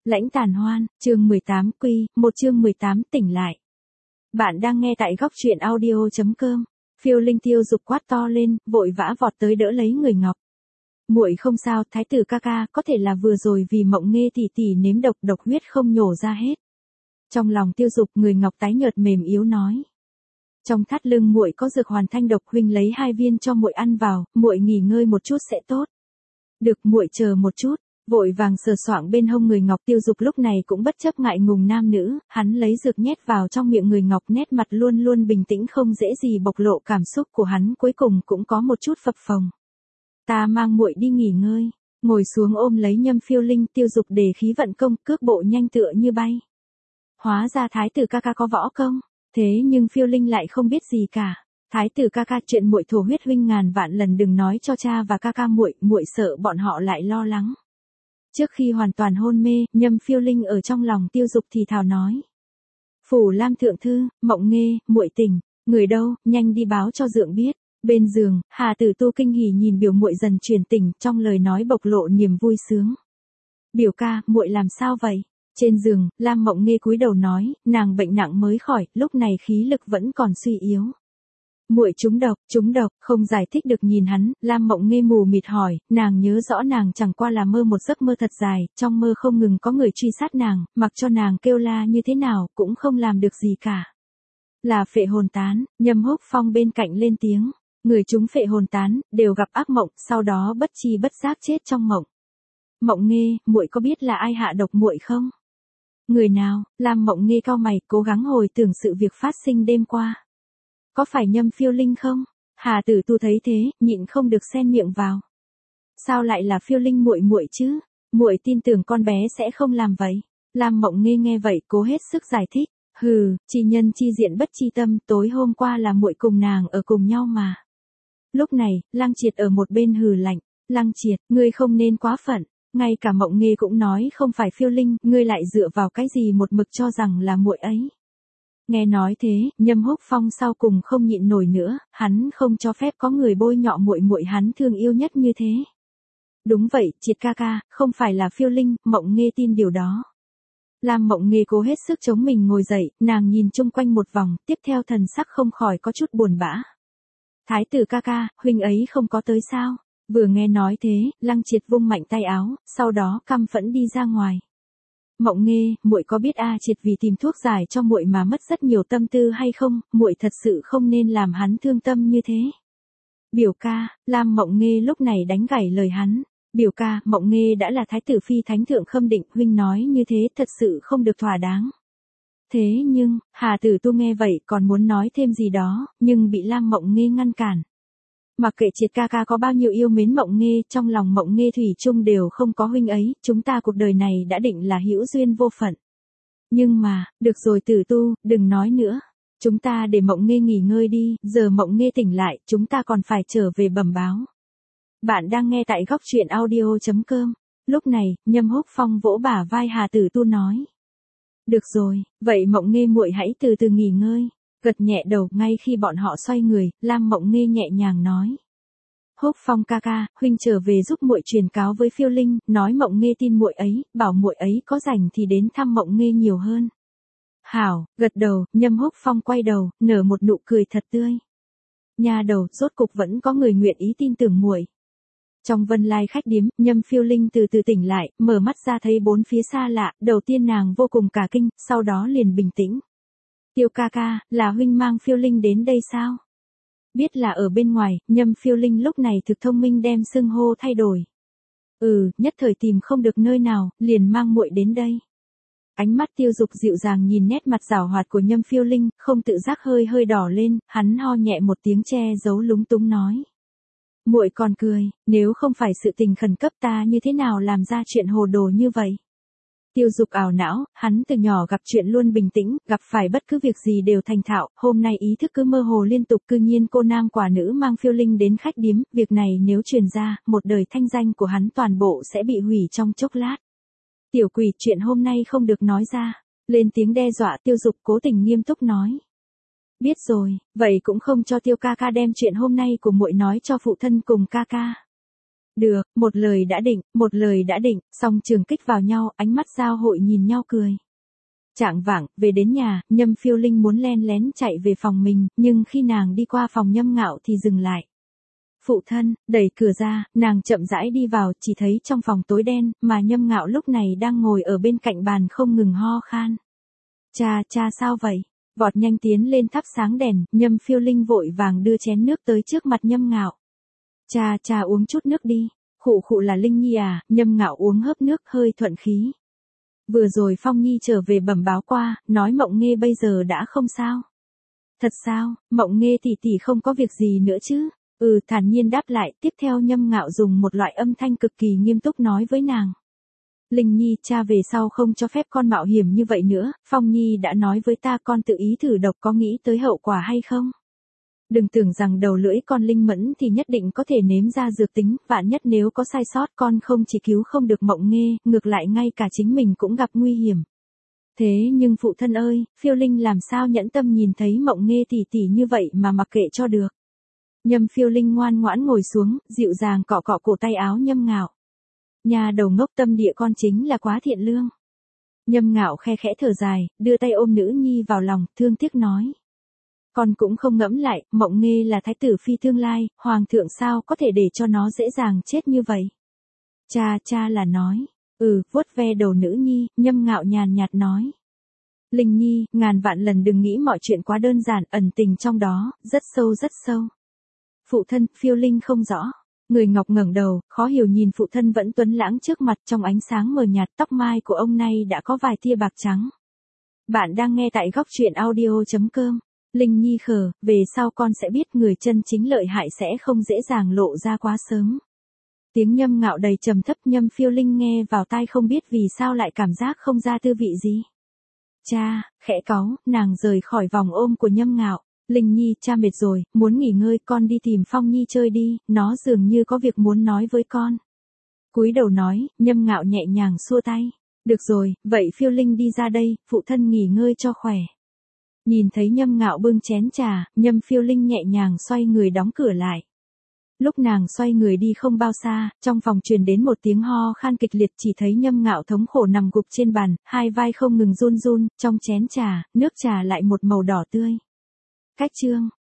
Lãnh tàn hoan, chương 18 quy, một chương 18 tỉnh lại. Bạn đang nghe tại góc truyện audio.com. Phiêu Linh Tiêu dục quát to lên, vội vã vọt tới đỡ lấy người Ngọc. Muội không sao, thái tử ca ca, có thể là vừa rồi vì Mộng Nghê tỷ tỷ nếm độc huyết không nhổ ra hết. Trong lòng Tiêu dục, người Ngọc tái nhợt mềm yếu nói. Trong thắt lưng muội có dược hoàn thanh độc, huynh lấy 2 viên cho muội ăn vào, muội nghỉ ngơi một chút sẽ tốt. Được, muội chờ một chút. Vội vàng sờ soạng bên hông người Ngọc. Tiêu dục lúc này cũng bất chấp ngại ngùng nam nữ, hắn lấy dược nhét vào trong miệng người Ngọc, nét mặt luôn luôn bình tĩnh không dễ gì bộc lộ cảm xúc của hắn cuối cùng cũng có một chút phập phồng. Ta mang muội đi nghỉ ngơi, ngồi xuống ôm lấy Nhâm Phiêu Linh. Tiêu dục đề khí vận công, cước bộ nhanh tựa như bay. Hóa ra thái tử ca ca có võ công, thế nhưng Phiêu Linh lại không biết gì cả. Thái tử ca ca, chuyện muội thổ huyết huynh ngàn vạn lần đừng nói cho cha và ca ca muội, muội sợ bọn họ lại lo lắng. Trước khi hoàn toàn hôn mê, Nhâm Phiêu Linh ở trong lòng Tiêu dục thì thào nói. Phủ Lam thượng thư, Mộng Nghê, muội tỉnh, người đâu, nhanh đi báo cho dượng biết. Bên giường, Hà Tử Tu kinh hỉ nhìn biểu muội dần truyền tỉnh, trong lời nói bộc lộ niềm vui sướng. Biểu ca, muội làm sao vậy? Trên giường, Lam Mộng Nghê cúi đầu nói, nàng bệnh nặng mới khỏi, lúc này khí lực vẫn còn suy yếu. Muội trúng độc, không giải thích được nhìn hắn. Lam Mộng Nghê mù mịt hỏi, nàng nhớ rõ nàng chẳng qua là mơ một giấc mơ thật dài, trong mơ không ngừng có người truy sát nàng, mặc cho nàng kêu la như thế nào cũng không làm được gì cả. Là phệ hồn tán. Nhâm Húc Phong bên cạnh lên tiếng, người chúng phệ hồn tán đều gặp ác mộng, sau đó bất tri bất giác chết trong mộng. Mộng Nghê, muội có biết là ai hạ độc muội không? Người nào? Lam Mộng Nghê cau mày, cố gắng hồi tưởng sự việc phát sinh đêm qua. Có phải Nhâm Phiêu Linh không? Hà Tử Tu thấy thế, nhịn không được xen miệng vào. Sao lại là Phiêu Linh muội muội chứ? Muội tin tưởng con bé sẽ không làm vậy. Lam Mộng Nghê nghe vậy, cố hết sức giải thích. Hừ, chi nhân chi diện bất chi tâm, tối hôm qua là muội cùng nàng ở cùng nhau mà. Lúc này, Lăng Triệt ở một bên hừ lạnh. Lăng Triệt, ngươi không nên quá phận. Ngay cả Mộng Nghê cũng nói không phải Phiêu Linh, ngươi lại dựa vào cái gì một mực cho rằng là muội ấy. Nghe nói thế, Nhâm Húc Phong sau cùng không nhịn nổi nữa, hắn không cho phép có người bôi nhọ muội muội hắn thương yêu nhất như thế. Đúng vậy, Triệt ca ca, không phải là Phiêu Linh, Mộng Nghê tin điều đó. Lam Mộng Nghê cố hết sức chống mình ngồi dậy, nàng nhìn chung quanh một vòng, tiếp theo thần sắc không khỏi có chút buồn bã. Thái tử ca ca, huynh ấy không có tới sao? Vừa nghe nói thế, Lăng Triệt vung mạnh tay áo, sau đó căm phẫn đi ra ngoài. Mộng Nghê, muội có biết A Triệt vì tìm thuốc giải cho muội mà mất rất nhiều tâm tư hay không? Muội thật sự không nên làm hắn thương tâm như thế. Biểu ca, Lam Mộng Nghê lúc này đánh gãy lời hắn. Biểu ca, Mộng Nghê đã là thái tử phi thánh thượng Khâm Định, huynh nói như thế thật sự không được thỏa đáng. Thế nhưng, Hà Tử Tu nghe vậy còn muốn nói thêm gì đó, nhưng bị Lam Mộng Nghê ngăn cản. Mặc kệ Triệt ca ca có bao nhiêu yêu mến Mộng Nghê, trong lòng Mộng Nghê thủy chung đều không có huynh ấy, chúng ta cuộc đời này đã định là hữu duyên vô phận. Nhưng mà, được rồi Tử Tu, đừng nói nữa. Chúng ta để Mộng Nghê nghỉ ngơi đi, giờ Mộng Nghê tỉnh lại, chúng ta còn phải trở về bẩm báo. Bạn đang nghe tại góc truyện audio.com. Lúc này, Nhâm Húc Phong vỗ bả vai Hà Tử Tu nói. Được rồi, vậy Mộng Nghê muội hãy từ từ nghỉ ngơi. Gật nhẹ đầu. Ngay khi bọn họ xoay người, Lam Mộng Nghê nhẹ nhàng nói. Húc Phong ca ca, huynh trở về giúp muội truyền cáo với Phiêu Linh, nói Mộng Nghê tin muội ấy, bảo muội ấy có rảnh thì đến thăm Mộng Nghê nhiều hơn. Hảo, gật đầu. Nhâm Húc Phong quay đầu, nở một nụ cười thật tươi. Nha đầu, rốt cục vẫn có người nguyện ý tin tưởng muội. Trong Vân Lai khách điếm, Nhâm Phiêu Linh từ từ tỉnh lại, mở mắt ra thấy bốn phía xa lạ, đầu tiên nàng vô cùng cả kinh, sau đó liền bình tĩnh. Tiêu ca ca, là huynh mang Phiêu Linh đến đây sao? Biết là ở bên ngoài, Nhâm Phiêu Linh lúc này thực thông minh đem xưng hô thay đổi. Nhất thời tìm không được nơi nào, liền mang muội đến đây. Ánh mắt Tiêu dục dịu dàng nhìn nét mặt giảo hoạt của Nhâm Phiêu Linh, không tự giác hơi đỏ lên, hắn ho nhẹ một tiếng che giấu lúng túng nói. Muội còn cười, nếu không phải sự tình khẩn cấp ta như thế nào làm ra chuyện hồ đồ như vậy. Tiêu dục ảo não, hắn từ nhỏ gặp chuyện luôn bình tĩnh, gặp phải bất cứ việc gì đều thành thạo, hôm nay ý thức cứ mơ hồ liên tục, cư nhiên cô nam quả nữ mang Phiêu Linh đến khách điếm, việc này nếu truyền ra, một đời thanh danh của hắn toàn bộ sẽ bị hủy trong chốc lát. Tiểu quỷ, chuyện hôm nay không được nói ra. Lên tiếng đe dọa. Tiêu dục cố tình nghiêm túc nói. Biết rồi, vậy cũng không cho Tiêu ca ca đem chuyện hôm nay của muội nói cho phụ thân cùng ca ca. Được, một lời đã định, song trường kích vào nhau, ánh mắt giao hội nhìn nhau cười. Chạng vạng, về đến nhà, Nhâm Phiêu Linh muốn len lén chạy về phòng mình, nhưng khi nàng đi qua phòng Nhâm Ngạo thì dừng lại. Phụ thân, đẩy cửa ra, nàng chậm rãi đi vào, chỉ thấy trong phòng tối đen, mà Nhâm Ngạo lúc này đang ngồi ở bên cạnh bàn không ngừng ho khan. Cha sao vậy? Vọt nhanh tiến lên thắp sáng đèn, Nhâm Phiêu Linh vội vàng đưa chén nước tới trước mặt Nhâm Ngạo. Cha uống chút nước đi. Khụ là Linh Nhi à? Nhâm Ngạo uống hớp nước hơi thuận khí. Vừa rồi Phong Nhi trở về bẩm báo qua, nói Mộng Nghê bây giờ đã không sao. Thật sao? Mộng Nghê tỷ không có việc gì nữa chứ? Thản nhiên đáp lại, tiếp theo Nhâm Ngạo dùng một loại âm thanh cực kỳ nghiêm túc nói với nàng. Linh Nhi, cha về sau không cho phép con mạo hiểm như vậy nữa, Phong Nhi đã nói với ta con tự ý thử độc có nghĩ tới hậu quả hay không? Đừng tưởng rằng đầu lưỡi con linh mẫn thì nhất định có thể nếm ra dược tính, vạn nhất nếu có sai sót con không chỉ cứu không được Mộng Nghê, ngược lại ngay cả chính mình cũng gặp nguy hiểm. Thế nhưng phụ thân ơi, Phiêu Linh làm sao nhẫn tâm nhìn thấy Mộng Nghê tỷ như vậy mà mặc kệ cho được. Nhâm Phiêu Linh ngoan ngoãn ngồi xuống, dịu dàng cọ cổ tay áo Nhâm Ngạo. Nhà đầu ngốc, tâm địa con chính là quá thiện lương. Nhâm Ngạo khe khẽ thở dài, đưa tay ôm nữ nhi vào lòng, thương tiếc nói. Con cũng không ngẫm lại, Mộng Nghê là thái tử phi tương lai, hoàng thượng sao có thể để cho nó dễ dàng chết như vậy. Cha là nói. Vuốt ve đầu nữ nhi, Nhâm Ngạo nhàn nhạt nói. Linh Nhi, ngàn vạn lần đừng nghĩ mọi chuyện quá đơn giản, ẩn tình trong đó, rất sâu. Phụ thân, Phiêu Linh không rõ. Người ngọc ngẩng đầu, khó hiểu nhìn phụ thân vẫn tuấn lãng trước mặt, trong ánh sáng mờ nhạt, tóc mai của ông nay đã có vài tia bạc trắng. Bạn đang nghe tại góc truyện audio.com. Linh Nhi khờ, về sau con sẽ biết người chân chính lợi hại sẽ không dễ dàng lộ ra quá sớm. Tiếng Nhâm Ngạo đầy trầm thấp, Nhâm Phiêu Linh nghe vào tai không biết vì sao lại cảm giác không ra tư vị gì. Cha, khẽ cáu, nàng rời khỏi vòng ôm của Nhâm Ngạo. Linh Nhi, cha mệt rồi, muốn nghỉ ngơi, con đi tìm Phong Nhi chơi đi, nó dường như có việc muốn nói với con. Cúi đầu nói, Nhâm Ngạo nhẹ nhàng xua tay. Được rồi, vậy Phiêu Linh đi ra đây, phụ thân nghỉ ngơi cho khỏe. Nhìn thấy Nhâm Ngạo bưng chén trà, Nhâm Phiêu Linh nhẹ nhàng xoay người đóng cửa lại. Lúc nàng xoay người đi không bao xa, trong phòng truyền đến một tiếng ho khan kịch liệt, chỉ thấy Nhâm Ngạo thống khổ nằm gục trên bàn, hai vai không ngừng run, trong chén trà, nước trà lại một màu đỏ tươi. Cách chương